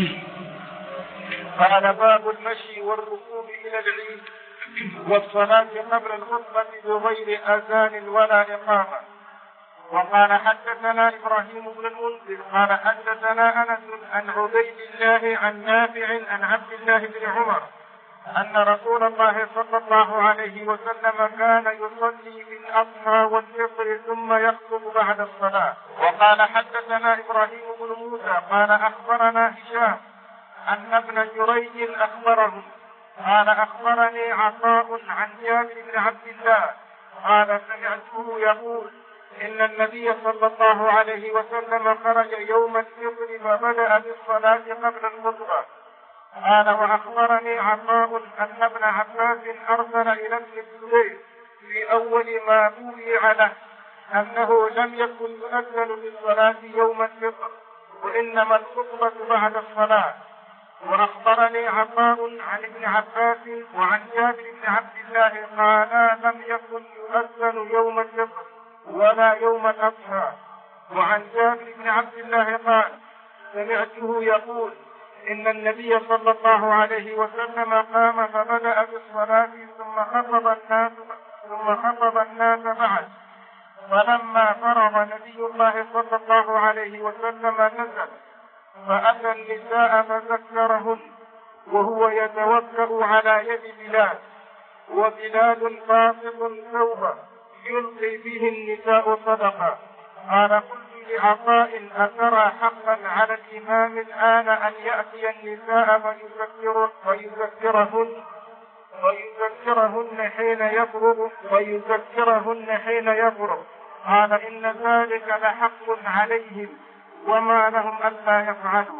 قال باب المشي والركوب إلى العيد والصلاة قبل الخطبة بغير أذان ولا إقامة. وقال حدثنا إبراهيم بن المنذر قال حدثنا أنس عن عبيد الله عن نافع عن عبد الله بن عمر أن رسول الله صلى الله عليه وسلم كان يصلي بالأضحى والفطر ثم يخطب بعد الصلاة. وقال حدثنا إبراهيم بن موسى قال أخبرنا هشام أن ابن جريج أخبره قال أخبرني عطاء عن جابر بن عبد الله قال سمعته يقول إن النبي صلى الله عليه وسلم خرج يوم الفطر فبدأ بالصلاة قبل الخطبة. قال وأخبرني عطاء أن ابن عباس أرسل إلى ابن الزبير في أول ما بوئ له أنه لم يكن يؤذن بالصلاة يوم الفطر وإنما الخطبة بعد الصلاة. وأخبرني عطاء عن ابن عباس وعن جابر بن عبد الله قال لم يكن يؤذن يوم الفطر ولا يوم الأضحى. وعن جابر بن عبد الله قال سمعته يقول إن النبي صلى الله عليه وسلم قام فبدأ بالصلاة ثم خطب الناس ثم خطب الناس بعد. فلما فرغ نبي الله صلى الله عليه وسلم نزل فأتى النساء فذكرهن وهو يتوكأ على يد بلال وبلال باسط ثوبه يلقي به النساء صدقة. قال قلت لعطاء أترى حقا على الإمام الآن أن يأتي النساء ويذكر ويذكرهن ويذكرهن حين يفرغ ويذكرهن حين يفرغ. قال إن ذلك لحق عليهم وما لهم ألا يفعلوا.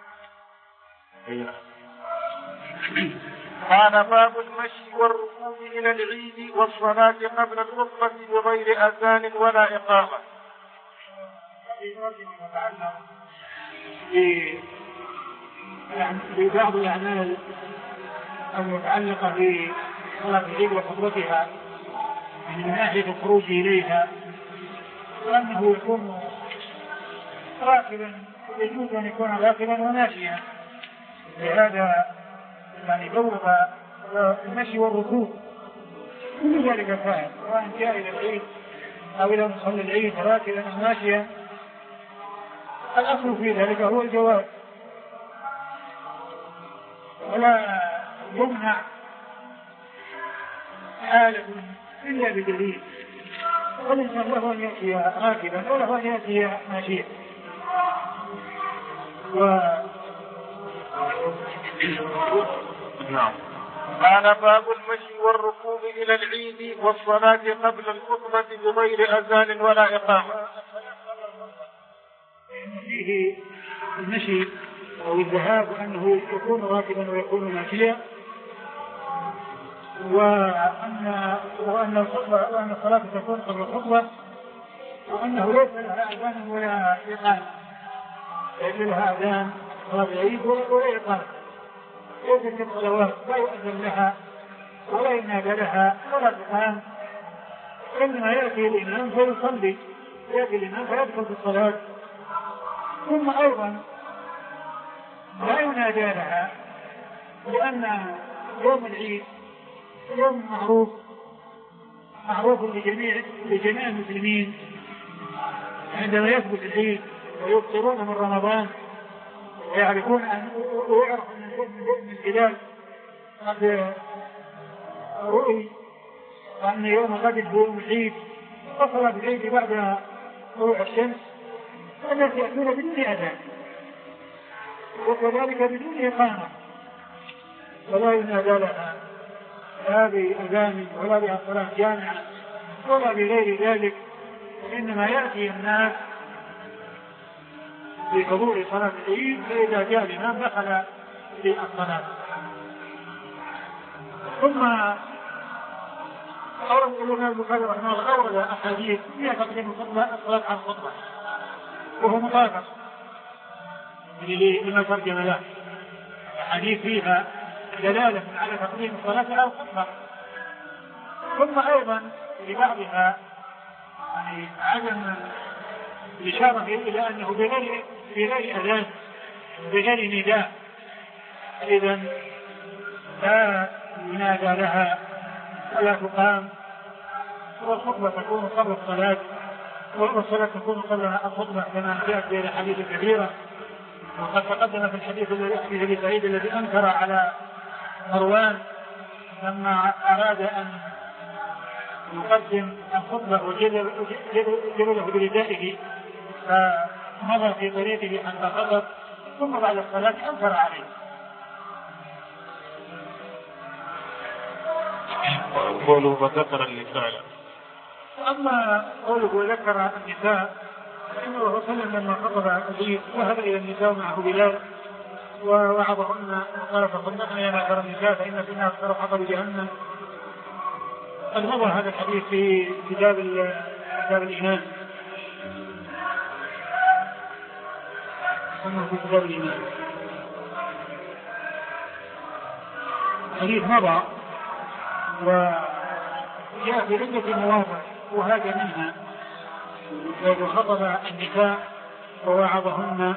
قال باب المشي والركوب إلى العيد والصلاة قبل الخطبة بغير أذان ولا إقامة. في بعض الأعمال المتعلقة بصلاة العيد وخطبتها من ناحية الخروج إليها وأنه يكون راكبا يجوز أن يكون راكبا وماشيا. لهذا يعني بوض المشي والركوب كل ذلك فاعل سواء جاء إلى العيد أو إلى مصلى العيد راكبا أو ماشيا. الأصل في ذلك هو الجواز ولا يمنع حالة إلا بدليل. والإنسان له أن يأتي راكبا وله أن يأتي ماشيا. و نعم. قال باب المشي والركوب إلى العيد والصلاة قبل الخطبة بغير أذان ولا إقامة. فيه المشي أو الذهاب أنه يكون راكبا ويكون ماشيا وأن وأن الخطبة وأن الصلاة تكون قبل الخطبة، وأنه ليس لها أذان ولا إقامة، ليس لها أذان صلاة العيد ولا إقامة، ليست الصلوات لا يؤذن لها ولا ينادى لها ولا تقام، إنما يأتي الإمام فيصلي، يأتي الإمام فيدخل في الصلاة. ثم أيضا لا ينادى لها، لأن يوم العيد يوم معروف معروف لجميع لجميع المسلمين، عندما يثبت العيد ويفطرون من رمضان ويعرفون أن ويعرف أن من الهلال قد رؤي وأن يوم غد هو يوم العيد وصل بالعيد بعد طلوع الشمس، الناس يأتون بدون أذان وكذلك بدون إقامة، ولا ينادى لها لا بأذان ولا بصلاة جامعة ولا بغير ذلك، إنما يأتي الناس بحضور صلاة العيد، فإذا جاء الإمام دخل في الصلاة. ثم أورد الإمام البخاري رحمه الله أورد أحاديث فيها تقديم الصلاة على الخطبة، وهو مطابق لما ترجم له، حديث فيها دلالة على تقديم الصلاة على الخطبة. ثم أيضا لبعضها يعني عدم الإشارة إلى أنه بغير بغير أذان بغير نداء، إذن لا ينادى لها ولا تقام، والخطبة تكون قبل الصلاة والصلاة تكون قبل الخطبة كما جاءت في الحديث الكبيرة. وقد تقدم في الحديث الذي في سعيد الذي أنكر على مروان لما أراد أن يقدم الخطبة وجبله بردائه فمضى في طريقه حتى خطب، ثم بعد الصلاة أنكر عليه. قوله وذكر النساء. أما قوله وذكر النساء فإنه صلى الله عليه وسلم لما خطب أبيه ذهب إلى النساء معه بلال ووعظهن وقال تصدقن يا معشر النساء فإن في الناس أكثر حطب جهنم. قد مضى هذا الحديث في كتاب كتاب الإيمان في كتاب الإيمان حديث مضى وجاء في عدة مواضع وهذا منها، وإذ خطب النساء ووعظهن،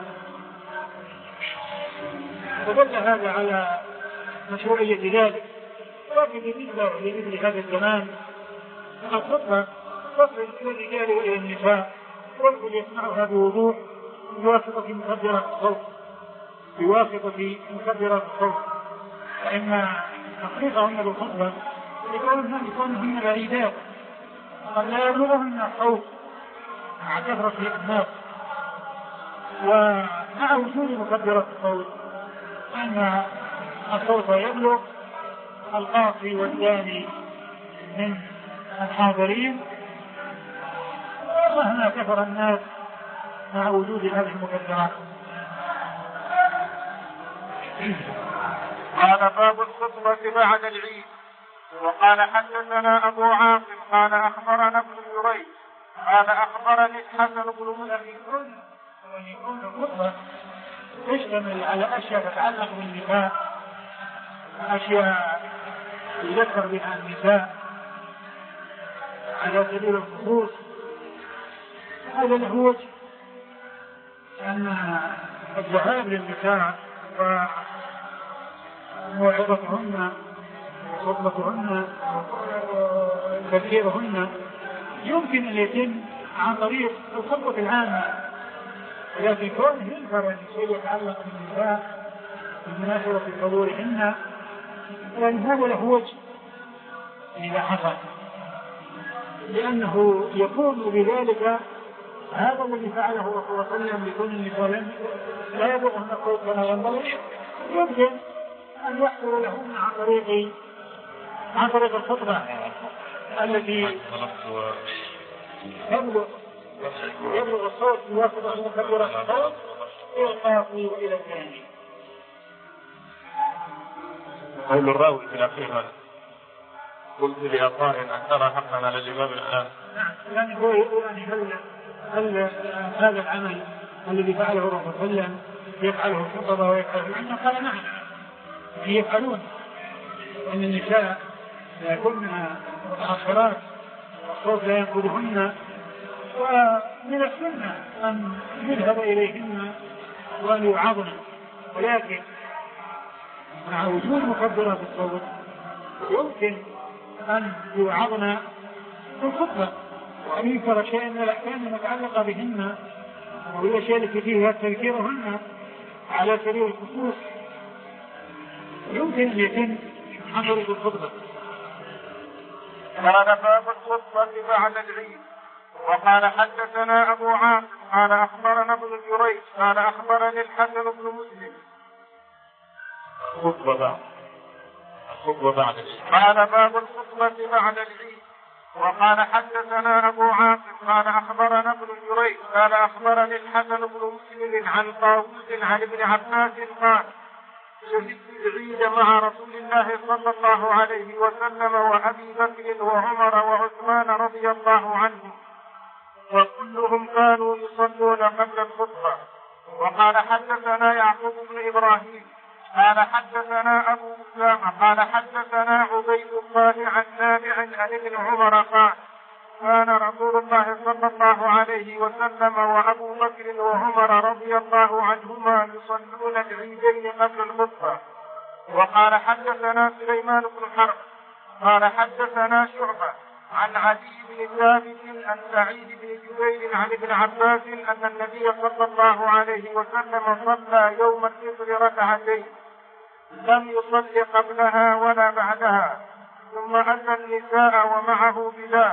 ودل هذا على مشروعية ذلك. ولكن بالنسبة لمثل هذا الزمان الخطبة تصل إلى الرجال وإلى النساء، والكل يسمعها بوضوح بواسطة مكبرات الصوت بواسطة مكبرات الصوت فإن تخليقهن بالخطبة لكونهن يكونهن بعيدات قد لا يبلغهن الصوت مع كثرة الناس، ومع وجود مكبرات الصوت أن الصوت يبلغ القاصي والثاني من الحاضرين مهما كثر الناس مع وجود هذه المكبرات. قال باب الخطبة بعد العيد. وقال حدثنا أبو عاصم قال أخبرنا ابن جريج قال أخبرني الحسن بن مسلم وأن يكون الخطبة تشتمل على أشياء تتعلق بالنساء، أشياء يذكر بها النساء على سبيل الخصوص. هذا له وجه أن الذهاب للنساء وموعظتهن وخطبتهن وتذكيرهن يمكن أن يتم عن طريق الخطبة العامة، ولكن كونه يذكر الشيء يتعلق بالنساء بالمناسبة حضورهن يعني هذا له وجه إذا حصل، لأنه يكون بذلك هذا الذي فعله رسول الله صلى الله عليه وسلم لكون النساء لا يبلغهن الصوت كما ينبغي، يمكن أن يحصل لهن عن طريق عن طريق الخطبة التي يبلغ يبلغ الصوت بواسطة مكبرات الصوت إلى القاصي وإلى الثاني. قول الراوي في الأخير هذا قلت لأخوان أن ترى حقا على الإمام الآن. نعم يعني هو يعني هل هل هذا العمل الذي فعله الرسول صلى الله عليه وسلم يفعله الخطبة ويفعله؟ قال نعم يفعلون. أن النساء لا يكن متأخرات والصوت لا ينقذهن، ومن السنة أن يذهب إليهن وأن يوعظن، ولكن مع وجود مكبرات الصوت يمكن أن يوعظن في الخطبة وأن يذكر شيئا من الأحكام المتعلقة بهن والأشياء التي فيها تذكيرهن على سبيل الخصوص، يمكن أن يتم حضر الخطبة. قال باب الخطبة بعد العيد. وقال حدثنا أبو عاصم قال أخبرنا ابن جريج قال أخبرني الحسن بن مسلم. الخطبة بعد الخطبة بعد العيد. قال باب الخطبة بعد العيد. وقال حدثنا أبو عاصم قال أخبرنا ابن جريج قال أخبرني الحسن بن مسلم عن طاووس عن ابن عباس قال شهدت العيد مع رسول الله صلى الله عليه وسلم وأبي بكر وعمر وعثمان رضي الله عنهم وكلهم كانوا يصلون قبل الخطبة. وقال حدثنا يعقوب بن إبراهيم قال حدثنا أبو أسامة قال حدثنا عبيد الله عن نافع عن ابن عمر قال كان رسول الله صلى الله عليه وسلم وأبو بكر وعمر رضي الله عنهما يصلون العيدين قبل الخطبة. وقال حدثنا سليمان بن حرب قال حدثنا شعبة عن علي بن ثابت عن سعيد بن جبير عن ابن عباس أن النبي صلى الله عليه وسلم صلى يوم الفطر ركعتين لم يصل قبلها ولا بعدها، ثم أتى النساء ومعه بلال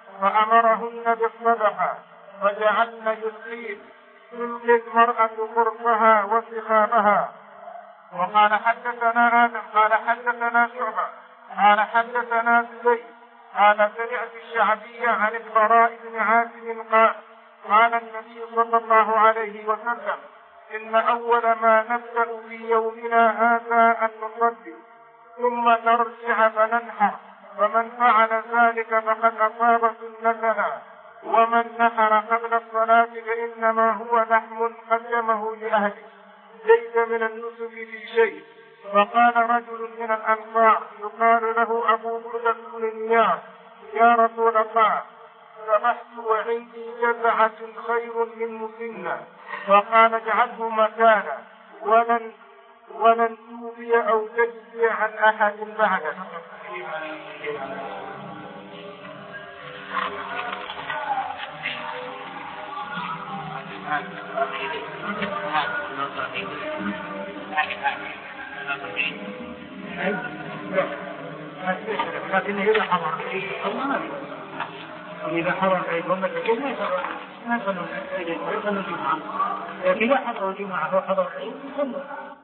فأمرهن بالصدقة فجعلن يسقين تلقي المرأة فرقها وسخامها. وقال حدثنا آدم قال حدثنا شعبة قال حدثنا زيد قال سمعت الشعبي عن البراء بن عازب قال قال النبي صلى الله عليه وسلم إن أول ما نبدأ في يومنا هذا أن نصلي ثم نرجع فننحر، فمن فعل ذلك فقد أصاب سنتنا، ومن نحر قبل الصلاة فإنما هو لحم قدمه لأهله ليس من النسك في شيء. فقال رجل من الأنصار يقال له أبو بردة بن نيار يا رسول الله ذبحت وعندي جزعة خير من مسنة، فقال اجعله مكانا ولن ولن توفي أو تجزي عن أحد بعده. لكن إذا حضر إذا حضر العيد هم العيد ما يصلون الجمعة، لكن إذا حضر الجمعة هو حضر العيد يصلون.